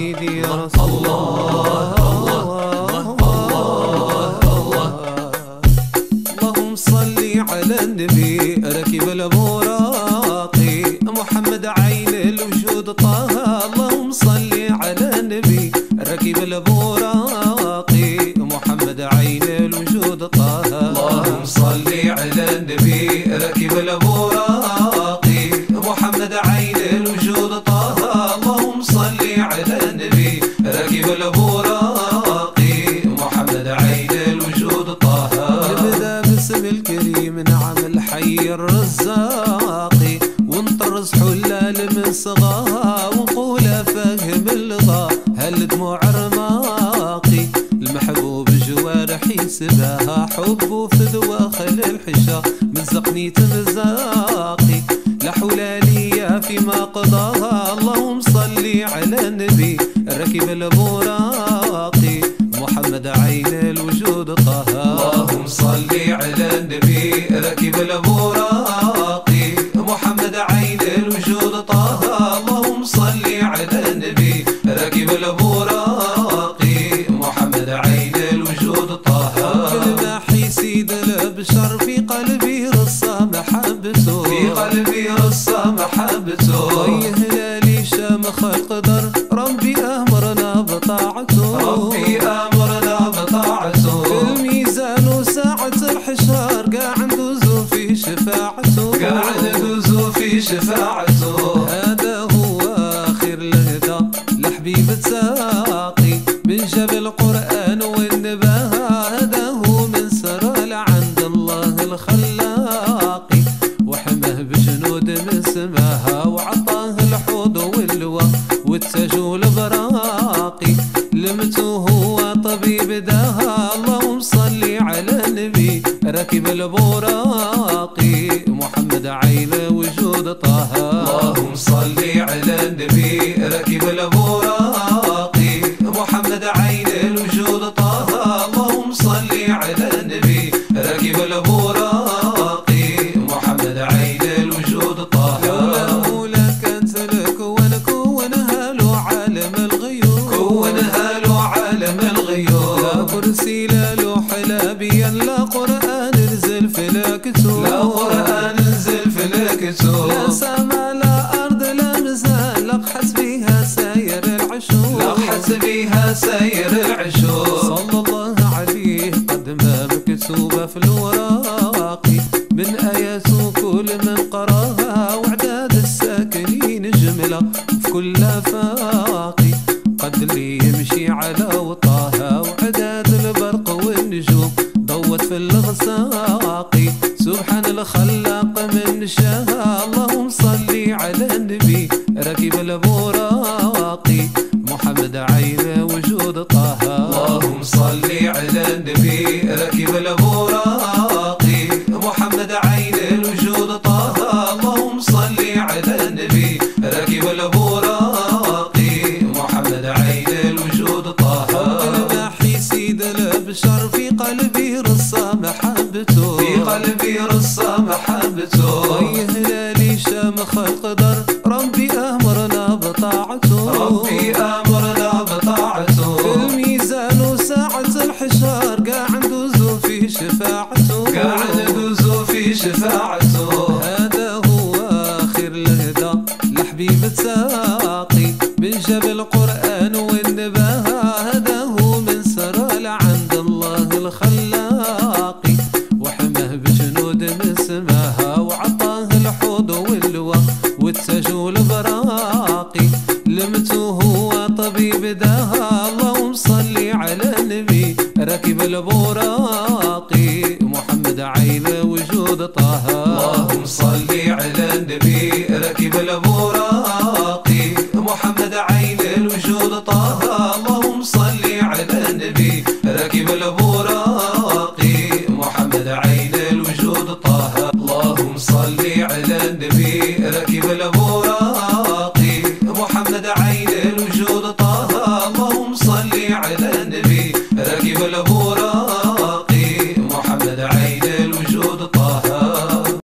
سيدي يا رسول الله. اللهم صل على النبي ركب البراقي محمد عين الوجود طه. اللهم صل على النبي ركب البراقي محمد عين الوجود طه. اللهم صل على النبي ركب البراقي محمد عين الوجود طه. اللهم صل على النبي ركب البراقي محمد عين الوجود طه. نبدا باسم الكريم نعم الحي الرزاقي ونطرز حلال من صغاها ونقول فهم اللغة هل دموع رماقي المحبوب جوارحي سباها حب فدوى خل الحشا مزقني تمزاقي لا حول لي فيما قضاها. اللهم صل على النبي ركب البراقي محمد عين الوجود طه. اللهم صل على النبي ركب البراقي محمد عين الوجود طه. اللهم صل على النبي ركب البراقي محمد عين الوجود طه. كلماحي سيد البشر في قلبي رصة محبته في قلبي رصة محبته. طي هلالي شامخ القدر ربي أمرنا بطاعته ربي أمرنا بطاعته. الميزان وساعة الحشار قاعد ندوزو في شفاعته قاعد ندوزو في شفاعته. هذا هو آخر الهدى لحبيب ساقي من جبل القرآن والنباهة. هذا هو من سرى عند الله الخلاقي وحماه بجنود من سماها وعطاه الحوض واللواء والتاج والبراقي لمته هو طبيب داها. اللهم صل على النبي ركب البراقي محمد عين وجود طه. اللهم صل على النبي ركب البراقي محمد عين الوجود طه. اللهم صل على النبي ركب البراقي محمد عين الوجود طه. لولا كانت لك ونكونها له عالم الغيوب كونها له عالم الغيوب. لا كرسي لا لوح لا بيان لا قرآن نزل في الكتب لا قرآن نزل في الكتب. لا سما لا أرض لا مزال لقحت بها ساير العشوب لقحت بها ساير العشوب. صلى الله عليه قد ما مكتوبة في الوراقي من آياته كل من قراها وعداد الساكنين جملة في كل آفاقي قد اللي يمشي على وطاها وعداد البرق والنجوم ضوت في الغساقي سبحان الخلاق من شاها. اللهم صل على النبي ركب البراقي محمد عين وجود طه. اللهم صل على النبي ركب البراقي محمد عين الوجود طه. اللهم صل على النبي ركب البراقي محمد عين الوجود طه. الماحي سيد البشر في قلبي رصة محبته في قلبي رصة محبته. طي هلالي شامخ القدر ربي أمرنا بطاعته ربي أمرنا بطاعته. الميزان وساعة الحشار قاعد ندوزو في شفاعته قاعد ندوزو في شفاعته. هذا هو آخر الهدى لحبيب ساقي من جبل القرآن والنباهة. هذا هو من سرى عند الله الخلاقي وحماه بجنود من سماها وعطاه الحوض واللواء والتاج والبراقي لمته هو طبيب داها. اللهم صل على النبي ركب البراقي محمد عين وجود طه. اللهم صل على النبي ركب البراقي محمد عين الوجود طه. اللهم صل على النبي ركب البراقي محمد عين الوجود طه. اللهم صل على النبي ركب البراقي محمد عين الوجود طه. اللهم صل على النبي ركب البراقي